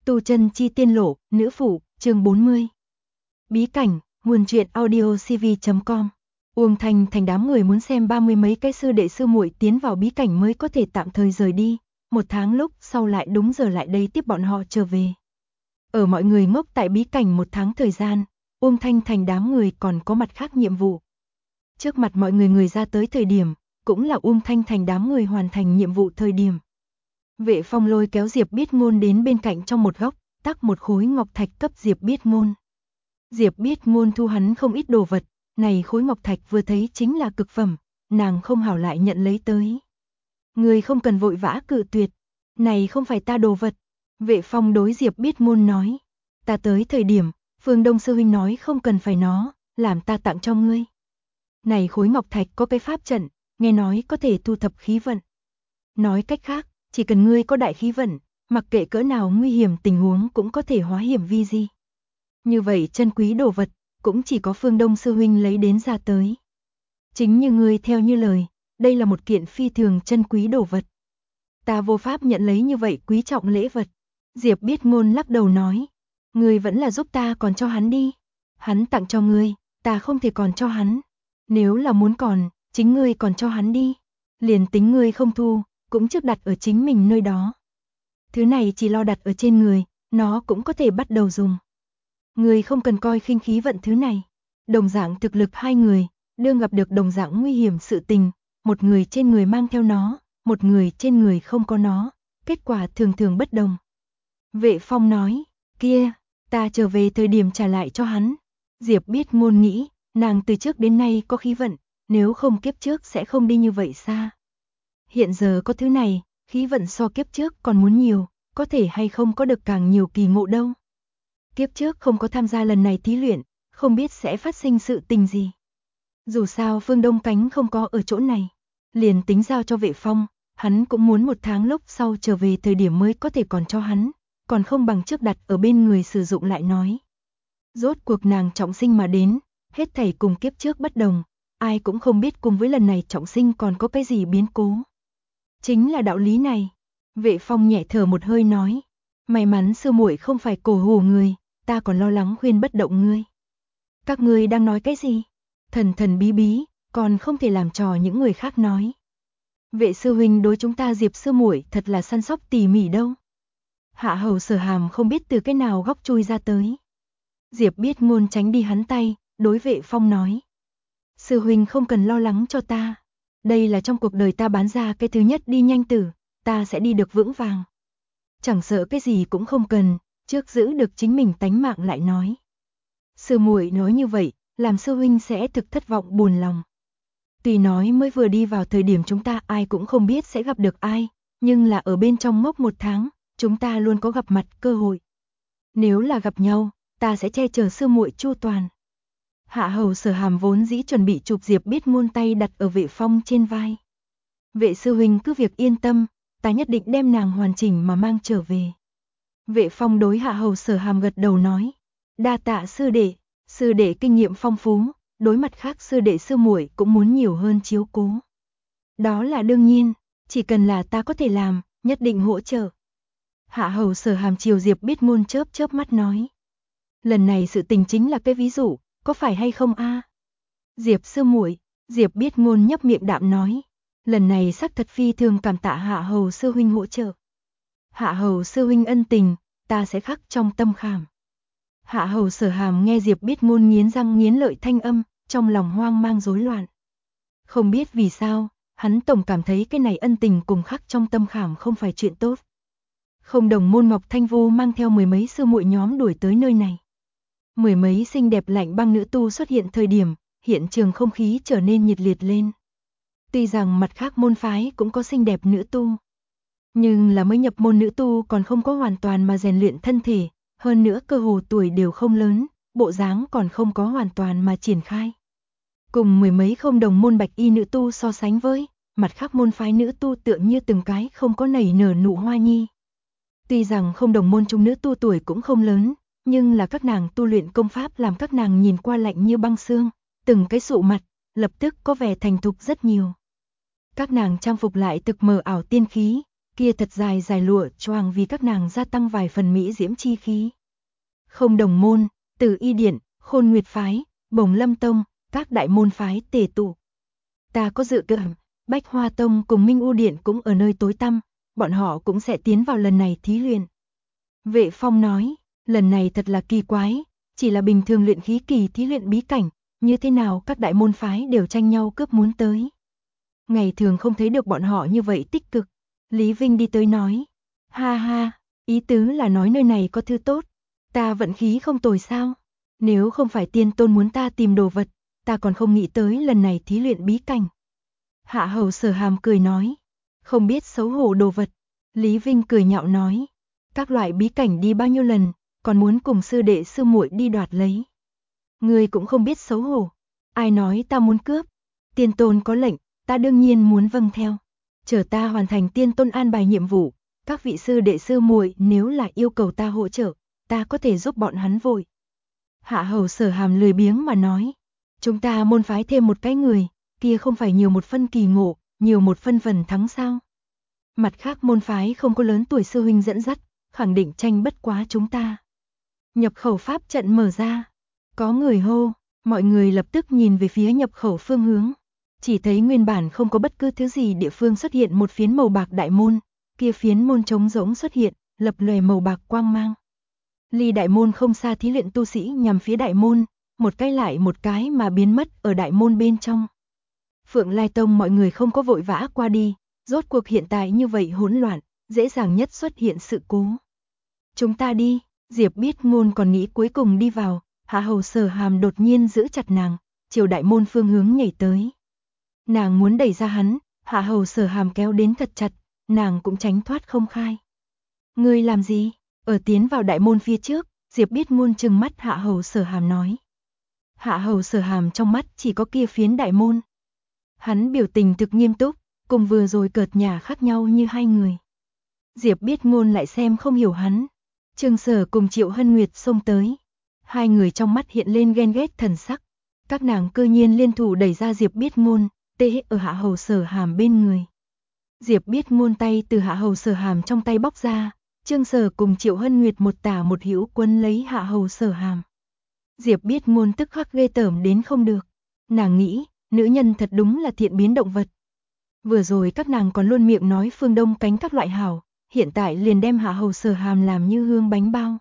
Tu chân chi tiên lộ, nữ phụ, chương 40. Bí cảnh, nguồn truyện audio cv.com. Uông Thanh thành đám người muốn xem 30 mấy cái sư đệ sư muội tiến vào bí cảnh mới có thể tạm thời rời đi, 1 tháng lúc sau lại đúng giờ lại đây tiếp bọn họ trở về. Ở mọi người ngốc tại bí cảnh 1 tháng thời gian, Uông Thanh thành đám người còn có mặt khác nhiệm vụ. Trước mặt mọi người ra tới thời điểm, cũng là Uông Thanh thành đám người hoàn thành nhiệm vụ thời điểm. Vệ Phong lôi kéo Diệp Biết Ngôn đến bên cạnh trong một góc, tắc một khối ngọc thạch cấp Diệp Biết Ngôn. Diệp Biết Ngôn thu hắn không ít đồ vật, này khối ngọc thạch vừa thấy chính là cực phẩm, nàng không hảo lại nhận lấy tới. Người không cần vội vã cự tuyệt, này không phải ta đồ vật. Vệ Phong đối Diệp Biết Ngôn nói, ta tới thời điểm, Phương Đông sư huynh nói không cần phải nó, làm ta tặng cho ngươi. Này khối ngọc thạch có cái pháp trận, nghe nói có thể thu thập khí vận. Nói cách khác, chỉ cần ngươi có đại khí vận, mặc kệ cỡ nào nguy hiểm tình huống cũng có thể hóa hiểm vi di. Như vậy chân quý đồ vật, cũng chỉ có Phương Đông sư huynh lấy đến ra tới. Chính như ngươi theo như lời, đây là một kiện phi thường chân quý đồ vật. Ta vô pháp nhận lấy như vậy quý trọng lễ vật. Diệp Biết Ngôn lắc đầu nói, ngươi vẫn là giúp ta còn cho hắn đi. Hắn tặng cho ngươi, ta không thể còn cho hắn. Nếu là muốn còn, chính ngươi còn cho hắn đi. Liền tính ngươi không thu, cũng trước đặt ở chính mình nơi đó. Thứ này chỉ lo đặt ở trên người, nó cũng có thể bắt đầu dùng. Người không cần coi khinh khí vận thứ này. Đồng dạng thực lực hai người, đương gặp được đồng dạng nguy hiểm sự tình, một người trên người mang theo nó, một người trên người không có nó, kết quả thường thường bất đồng. Vệ Phong nói, kia, ta trở về thời điểm trả lại cho hắn. Diệp Biết Ngôn nghĩ, nàng từ trước đến nay có khí vận, nếu không kiếp trước sẽ không đi như vậy xa. Hiện giờ có thứ này, khí vận so kiếp trước còn muốn nhiều, có thể hay không có được càng nhiều kỳ ngộ đâu. Kiếp trước không có tham gia lần này thí luyện, không biết sẽ phát sinh sự tình gì. Dù sao Phương Đông Cánh không có ở chỗ này, liền tính giao cho Vệ Phong, hắn cũng muốn 1 tháng lúc sau trở về thời điểm mới có thể còn cho hắn, còn không bằng trước đặt ở bên người sử dụng lại nói. Rốt cuộc nàng trọng sinh mà đến, hết thảy cùng kiếp trước bất đồng, ai cũng không biết cùng với lần này trọng sinh còn có cái gì biến cố. Chính là đạo lý này. Vệ Phong nhẹ thở một hơi nói, may mắn sư muội không phải cổ hủ người, ta còn lo lắng khuyên bất động ngươi. Các ngươi đang nói cái gì? Thần thần bí bí, còn không thể làm trò những người khác nói. Vệ sư huynh đối chúng ta Diệp sư muội thật là săn sóc tỉ mỉ đâu. Hạ Hầu Sở Hàm không biết từ cái nào góc chui ra tới. Diệp Biết Ngôn tránh đi hắn tay, đối Vệ Phong nói, sư huynh không cần lo lắng cho ta. Đây là trong cuộc đời ta bán ra cái thứ nhất đi nhanh tử, ta sẽ đi được vững vàng. Chẳng sợ cái gì cũng không cần, trước giữ được chính mình tánh mạng lại nói. Sư muội nói như vậy, làm sư huynh sẽ thực thất vọng buồn lòng. Tuy nói mới vừa đi vào thời điểm chúng ta ai cũng không biết sẽ gặp được ai, nhưng là ở bên trong ngốc 1 tháng, chúng ta luôn có gặp mặt cơ hội. Nếu là gặp nhau, ta sẽ che chở sư muội chu toàn. Hạ Hầu Sở Hàm vốn dĩ chuẩn bị chụp Diệp Biết Ngôn tay đặt ở Vệ Phong trên vai. Vệ sư huynh cứ việc yên tâm, ta nhất định đem nàng hoàn chỉnh mà mang trở về. Vệ Phong đối Hạ Hầu Sở Hàm gật đầu nói, đa tạ sư đệ kinh nghiệm phong phú, đối mặt khác sư đệ sư muội cũng muốn nhiều hơn chiếu cố. Đó là đương nhiên, chỉ cần là ta có thể làm, nhất định hỗ trợ. Hạ Hầu Sở Hàm chiều Diệp Biết Ngôn chớp chớp mắt nói, lần này sự tình chính là cái ví dụ, có phải hay không a? Diệp sư muội, Diệp Biết Ngôn nhấp miệng đạm nói, lần này xác thật phi thường cảm tạ Hạ Hầu sư huynh hỗ trợ. Hạ Hầu sư huynh ân tình, ta sẽ khắc trong tâm khảm. Hạ Hầu Sở Hàm nghe Diệp Biết Ngôn nghiến răng nghiến lợi thanh âm, trong lòng hoang mang rối loạn. Không biết vì sao, hắn tổng cảm thấy cái này ân tình cùng khắc trong tâm khảm không phải chuyện tốt. Không Đồng môn Ngọc Thanh Vu mang theo 10 mấy sư muội nhóm đuổi tới nơi này. 10 mấy xinh đẹp lạnh băng nữ tu xuất hiện thời điểm, hiện trường không khí trở nên nhiệt liệt lên. Tuy rằng mặt khác môn phái cũng có xinh đẹp nữ tu, nhưng là mới nhập môn nữ tu còn không có hoàn toàn mà rèn luyện thân thể, hơn nữa cơ hồ tuổi đều không lớn, bộ dáng còn không có hoàn toàn mà triển khai. Cùng 10 mấy Không Đồng môn bạch y nữ tu so sánh với, mặt khác môn phái nữ tu tựa như từng cái không có nảy nở nụ hoa nhi. Tuy rằng Không Đồng môn trung nữ tu tuổi cũng không lớn, nhưng là các nàng tu luyện công pháp làm các nàng nhìn qua lạnh như băng xương, từng cái sụ mặt, lập tức có vẻ thành thục rất nhiều. Các nàng trang phục lại thực mờ ảo tiên khí, kia thật dài dài lụa choàng vì các nàng gia tăng vài phần mỹ diễm chi khí. Không Đồng môn, Từ Y điện, Khôn Nguyệt phái, Bồng Lâm tông, các đại môn phái tề tụ. Ta có dự cảm, Bách Hoa tông cùng Minh U điện cũng ở nơi tối tăm, bọn họ cũng sẽ tiến vào lần này thí luyện. Vệ Phong nói, lần này thật là kỳ quái, chỉ là bình thường luyện khí kỳ thí luyện bí cảnh, như thế nào các đại môn phái đều tranh nhau cướp muốn tới. Ngày thường không thấy được bọn họ như vậy tích cực. Lý Vinh đi tới nói, ha ha, ý tứ là nói nơi này có thứ tốt, ta vận khí không tồi sao? Nếu không phải tiên tôn muốn ta tìm đồ vật, ta còn không nghĩ tới lần này thí luyện bí cảnh. Hạ Hầu Sở Hàm cười nói, không biết xấu hổ đồ vật. Lý Vinh cười nhạo nói, các loại bí cảnh đi bao nhiêu lần, còn muốn cùng sư đệ sư muội đi đoạt lấy. Ngươi cũng không biết xấu hổ, ai nói ta muốn cướp, tiên tôn có lệnh, ta đương nhiên muốn vâng theo. Chờ ta hoàn thành tiên tôn an bài nhiệm vụ, các vị sư đệ sư muội nếu là yêu cầu ta hỗ trợ, ta có thể giúp bọn hắn vội. Hạ Hầu Sở Hàm lười biếng mà nói, chúng ta môn phái thêm một cái người, kia không phải nhiều một phân kỳ ngộ, nhiều một phân phần thắng sao? Mặt khác môn phái không có lớn tuổi sư huynh dẫn dắt, khẳng định tranh bất quá chúng ta. Nhập khẩu pháp trận mở ra, có người hô, mọi người lập tức nhìn về phía nhập khẩu phương hướng. Chỉ thấy nguyên bản không có bất cứ thứ gì địa phương xuất hiện một phiến màu bạc đại môn, kia phiến môn trống rỗng xuất hiện, lập lòe màu bạc quang mang. Ly đại môn không xa thí luyện tu sĩ nhằm phía đại môn, một cái lại một cái mà biến mất ở đại môn bên trong. Phượng Lai Tông mọi người không có vội vã qua đi, rốt cuộc hiện tại như vậy hỗn loạn, dễ dàng nhất xuất hiện sự cố. Chúng ta đi, Diệp Biết Ngôn còn nghĩ cuối cùng đi vào, Hạ Hầu Sở Hàm đột nhiên giữ chặt nàng, chiều đại môn phương hướng nhảy tới. Nàng muốn đẩy ra hắn, Hạ Hầu Sở Hàm kéo đến thật chặt, nàng cũng tránh thoát không khai. Ngươi làm gì? Ở tiến vào đại môn phía trước, Diệp Biết Ngôn trừng mắt Hạ Hầu Sở Hàm nói. Hạ Hầu Sở Hàm trong mắt chỉ có kia phiến đại môn. Hắn biểu tình thực nghiêm túc, cùng vừa rồi cợt nhả khác nhau như hai người. Diệp Biết Ngôn lại xem không hiểu hắn. Trương Sở cùng Triệu Hân Nguyệt xông tới. Hai người trong mắt hiện lên ghen ghét thần sắc. Các nàng cơ nhiên liên thủ đẩy ra Diệp Biết Ngôn, tê ở Hạ Hầu Sở Hàm bên người. Diệp Biết Ngôn tay từ Hạ Hầu Sở Hàm trong tay bóc ra, Trương Sở cùng Triệu Hân Nguyệt một tả một hữu quân lấy Hạ Hầu Sở Hàm. Diệp Biết Ngôn tức khắc ghê tởm đến không được. Nàng nghĩ, nữ nhân thật đúng là thiện biến động vật. Vừa rồi các nàng còn luôn miệng nói phương Đông cánh các loại hảo, hiện tại liền đem Hạ Hầu Sở Hàm làm như hương bánh bao.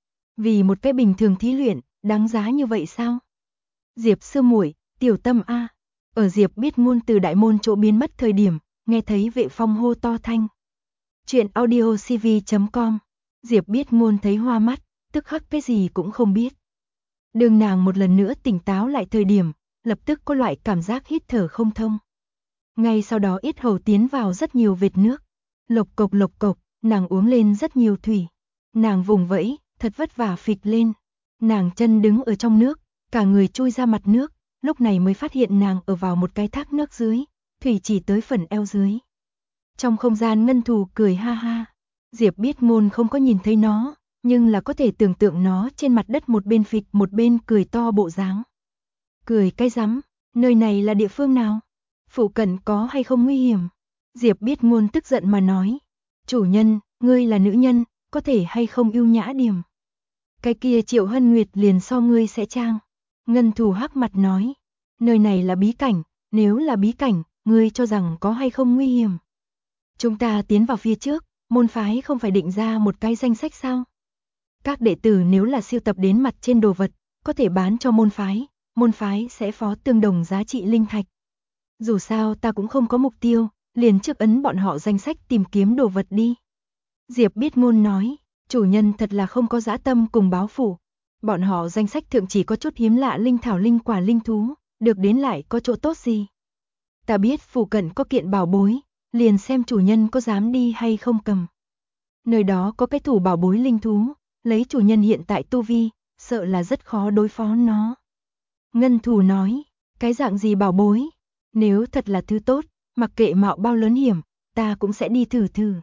Vì một cái bình thường thí luyện, đáng giá như vậy sao? Diệp sư muội, tiểu tâm a. Ở Diệp Biết Ngôn từ đại môn chỗ biến mất thời điểm, nghe thấy Vệ Phong hô to thanh. Chuyện audiocv.com. Diệp Biết Ngôn thấy hoa mắt, tức khắc cái gì cũng không biết. Đường nàng một lần nữa tỉnh táo lại thời điểm, lập tức có loại cảm giác hít thở không thông. Ngay sau đó yết hầu tiến vào rất nhiều vệt nước. Lộc cộc, nàng uống lên rất nhiều thủy. Nàng vùng vẫy, thật vất vả phịch lên. Nàng chân đứng ở trong nước, cả người chui ra mặt nước, lúc này mới phát hiện nàng ở vào một cái thác nước dưới, thủy chỉ tới phần eo dưới. Trong không gian ngân thù cười ha ha. Diệp Biết Ngôn không có nhìn thấy nó, nhưng là có thể tưởng tượng nó trên mặt đất một bên phịch một bên cười to bộ dáng. Cười cái rắm, nơi này là địa phương nào? Phụ cận có hay không nguy hiểm? Diệp Biết Ngôn tức giận mà nói. Chủ nhân, ngươi là nữ nhân, có thể hay không ưu nhã điểm? Cái kia Triệu Hân Nguyệt liền so ngươi sẽ trang. Ngân thù hắc mặt nói. Nơi này là bí cảnh, nếu là bí cảnh, ngươi cho rằng có hay không nguy hiểm? Chúng ta tiến vào phía trước, môn phái không phải định ra một cái danh sách sao? Các đệ tử nếu là sưu tập đến mặt trên đồ vật, có thể bán cho môn phái sẽ phó tương đồng giá trị linh thạch. Dù sao ta cũng không có mục tiêu, liền trước ấn bọn họ danh sách tìm kiếm đồ vật đi. Diệp Biết Ngôn nói, chủ nhân thật là không có dã tâm cùng báo phủ. Bọn họ danh sách thượng chỉ có chút hiếm lạ linh thảo linh quả linh thú, được đến lại có chỗ tốt gì. Ta biết phủ cận có kiện bảo bối, liền xem chủ nhân có dám đi hay không cầm. Nơi đó có cái thủ bảo bối linh thú, lấy chủ nhân hiện tại tu vi, sợ là rất khó đối phó nó. Ngân thù nói, cái dạng gì bảo bối? Nếu thật là thứ tốt, mặc kệ mạo bao lớn hiểm, ta cũng sẽ đi thử thử.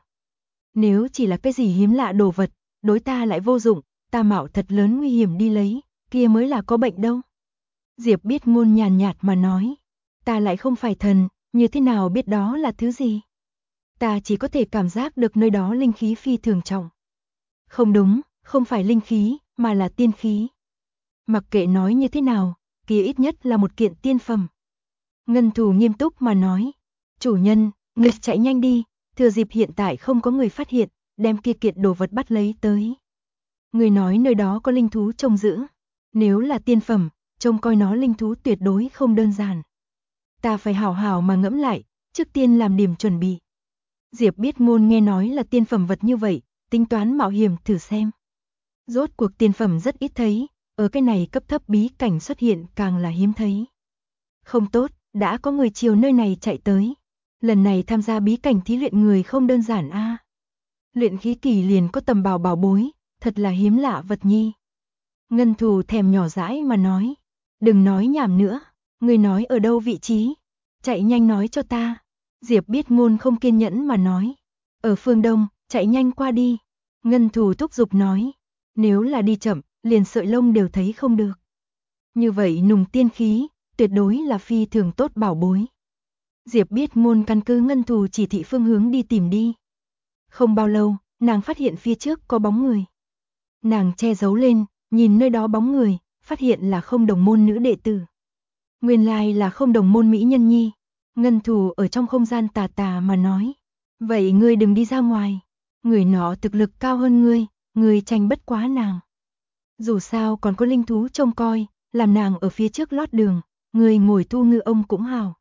Nếu chỉ là cái gì hiếm lạ đồ vật, đối ta lại vô dụng, ta mạo thật lớn nguy hiểm đi lấy, kia mới là có bệnh đâu. Diệp Biết Ngôn nhàn nhạt mà nói, ta lại không phải thần, như thế nào biết đó là thứ gì? Ta chỉ có thể cảm giác được nơi đó linh khí phi thường trọng. Không đúng, không phải linh khí, mà là tiên khí. Mặc kệ nói như thế nào, kia ít nhất là một kiện tiên phẩm. Ngân Thù nghiêm túc mà nói, chủ nhân, người chạy nhanh đi, thừa dịp hiện tại không có người phát hiện, đem kia kiện đồ vật bắt lấy tới. Người nói nơi đó có linh thú trông giữ, nếu là tiên phẩm, trông coi nó linh thú tuyệt đối không đơn giản. Ta phải hảo hảo mà ngẫm lại, trước tiên làm điểm chuẩn bị. Diệp Biết Ngôn nghe nói là tiên phẩm vật như vậy, tính toán mạo hiểm thử xem. Rốt cuộc tiên phẩm rất ít thấy, ở cái này cấp thấp bí cảnh xuất hiện càng là hiếm thấy. Không tốt, đã có người chiều nơi này chạy tới. Lần này tham gia bí cảnh thí luyện người không đơn giản a. Luyện khí kỳ liền có tầm bảo bảo bối, thật là hiếm lạ vật nhi. Ngân Thù thèm nhỏ dãi mà nói, đừng nói nhảm nữa, người nói ở đâu vị trí, chạy nhanh nói cho ta. Diệp Biết Ngôn không kiên nhẫn mà nói, ở phương đông, chạy nhanh qua đi. Ngân Thù thúc giục nói, nếu là đi chậm, liền sợi lông đều thấy không được. Như vậy nùng tiên khí, tuyệt đối là phi thường tốt bảo bối. Diệp Biết Ngôn căn cứ Ngân Thù chỉ thị phương hướng đi tìm đi. Không bao lâu, nàng phát hiện phía trước có bóng người. Nàng che giấu lên, nhìn nơi đó bóng người, phát hiện là Không Đồng môn nữ đệ tử. Nguyên lai là Không Đồng môn mỹ nhân nhi. Ngân Thù ở trong không gian tà tà mà nói, vậy ngươi đừng đi ra ngoài, người nọ thực lực cao hơn ngươi tranh bất quá nàng. Dù sao còn có linh thú trông coi, làm nàng ở phía trước lót đường, người ngồi thu ngư ông cũng hào.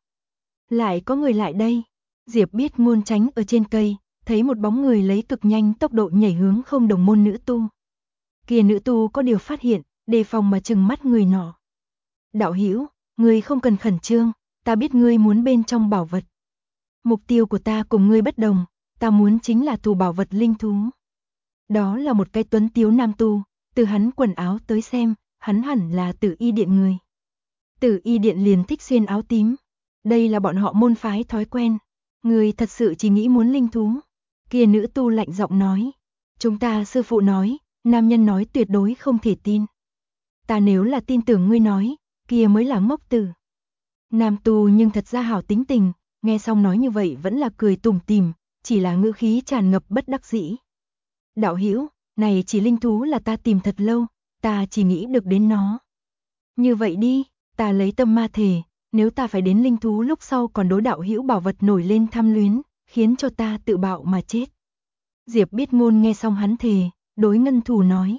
Lại có người lại đây, Diệp Biết Ngôn tránh ở trên cây, thấy một bóng người lấy cực nhanh tốc độ nhảy hướng Không Đồng môn nữ tu. Kia nữ tu có điều phát hiện, đề phòng mà trừng mắt người nọ. Đạo hữu, ngươi không cần khẩn trương, ta biết ngươi muốn bên trong bảo vật. Mục tiêu của ta cùng ngươi bất đồng, ta muốn chính là thu bảo vật linh thú. Đó là một cái tuấn tiếu nam tu, từ hắn quần áo tới xem, hắn hẳn là Tử Y Điện người. Tử Y Điện liền thích xuyên áo tím. Đây là bọn họ môn phái thói quen. Ngươi thật sự chỉ nghĩ muốn linh thú. Kia nữ tu lạnh giọng nói. Chúng ta sư phụ nói, nam nhân nói tuyệt đối không thể tin. Ta nếu là tin tưởng ngươi nói, kia mới là ngốc tử. Nam tu nhưng thật ra hảo tính tình, nghe xong nói như vậy vẫn là cười tủm tỉm, chỉ là ngữ khí tràn ngập bất đắc dĩ. Đạo hữu, này chỉ linh thú là ta tìm thật lâu, ta chỉ nghĩ được đến nó. Như vậy đi, ta lấy tâm ma thề, nếu ta phải đến linh thú lúc sau còn đối đạo hữu bảo vật nổi lên tham luyến, khiến cho ta tự bạo mà chết. Diệp Biết Ngôn nghe xong hắn thề, đối Ngân Thù nói.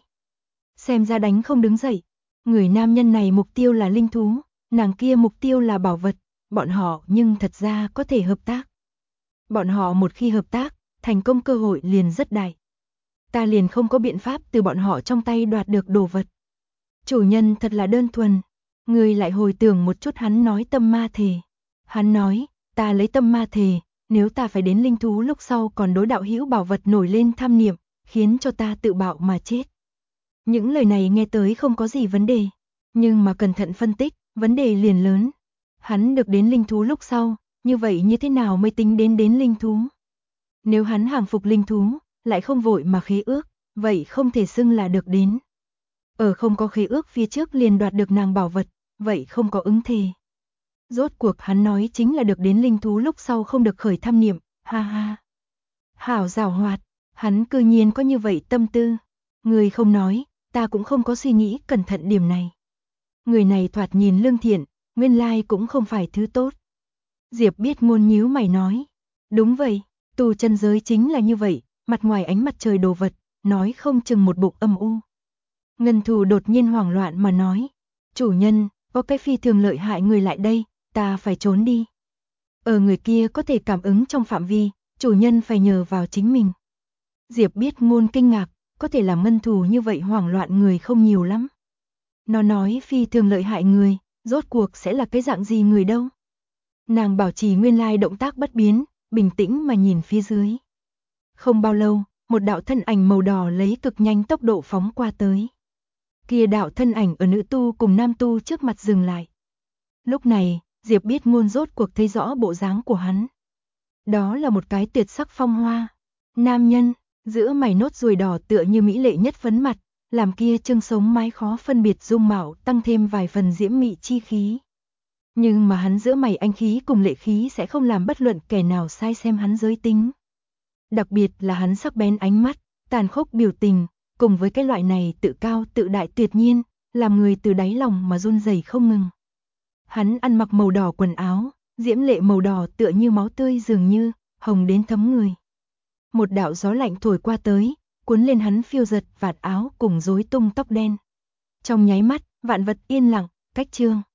Xem ra đánh không đứng dậy, người nam nhân này mục tiêu là linh thú, nàng kia mục tiêu là bảo vật, bọn họ nhưng thật ra có thể hợp tác. Bọn họ một khi hợp tác, thành công cơ hội liền rất đại. Ta liền không có biện pháp từ bọn họ trong tay đoạt được đồ vật. Chủ nhân thật là đơn thuần. Người lại hồi tưởng một chút hắn nói tâm ma thề. Hắn nói, ta lấy tâm ma thề, nếu ta phải đến linh thú lúc sau còn đối đạo hữu bảo vật nổi lên tham niệm, khiến cho ta tự bạo mà chết. Những lời này nghe tới không có gì vấn đề, nhưng mà cẩn thận phân tích, vấn đề liền lớn. Hắn được đến linh thú lúc sau, như vậy như thế nào mới tính đến linh thú? Nếu hắn hàng phục linh thú, lại không vội mà khế ước, vậy không thể xưng là được đến. Ở không có khế ước phía trước liền đoạt được nàng bảo vật, vậy không có ứng thề. Rốt cuộc hắn nói chính là được đến linh thú lúc sau không được khởi tham niệm, ha ha. Hảo giàu hoạt, hắn cư nhiên có như vậy tâm tư. Người không nói, ta cũng không có suy nghĩ cẩn thận điểm này. Người này thoạt nhìn lương thiện, nguyên lai cũng không phải thứ tốt. Diệp Biết Ngôn nhíu mày nói, đúng vậy, tu chân giới chính là như vậy, mặt ngoài ánh mặt trời đồ vật, nói không chừng một bụng âm u. Ngân Thù đột nhiên hoảng loạn mà nói, chủ nhân, có cái phi thường lợi hại người lại đây, ta phải trốn đi. Ở người kia có thể cảm ứng trong phạm vi, chủ nhân phải nhờ vào chính mình. Diệp Biết Ngôn kinh ngạc, có thể làm Ngân Thù như vậy hoảng loạn người không nhiều lắm. Nó nói phi thường lợi hại người, rốt cuộc sẽ là cái dạng gì người đâu. Nàng bảo trì nguyên lai động tác bất biến, bình tĩnh mà nhìn phía dưới. Không bao lâu, một đạo thân ảnh màu đỏ lấy cực nhanh tốc độ phóng qua tới. Kia đạo thân ảnh ở nữ tu cùng nam tu trước mặt dừng lại. Lúc này, Diệp Biết Ngôn rốt cuộc thấy rõ bộ dáng của hắn. Đó là một cái tuyệt sắc phong hoa. Nam nhân, giữa mày nốt ruồi đỏ tựa như mỹ lệ nhất phấn mặt, làm kia trương sống mái khó phân biệt dung mạo tăng thêm vài phần diễm mị chi khí. Nhưng mà hắn giữa mày anh khí cùng lệ khí sẽ không làm bất luận kẻ nào sai xem hắn giới tính. Đặc biệt là hắn sắc bén ánh mắt, tàn khốc biểu tình, cùng với cái loại này tự cao tự đại tuyệt nhiên, làm người từ đáy lòng mà run rẩy không ngừng. Hắn ăn mặc màu đỏ quần áo, diễm lệ màu đỏ tựa như máu tươi dường như, hồng đến thấm người. Một đạo gió lạnh thổi qua tới, cuốn lên hắn phiêu giật vạt áo cùng rối tung tóc đen. Trong nháy mắt, vạn vật yên lặng, cách trương.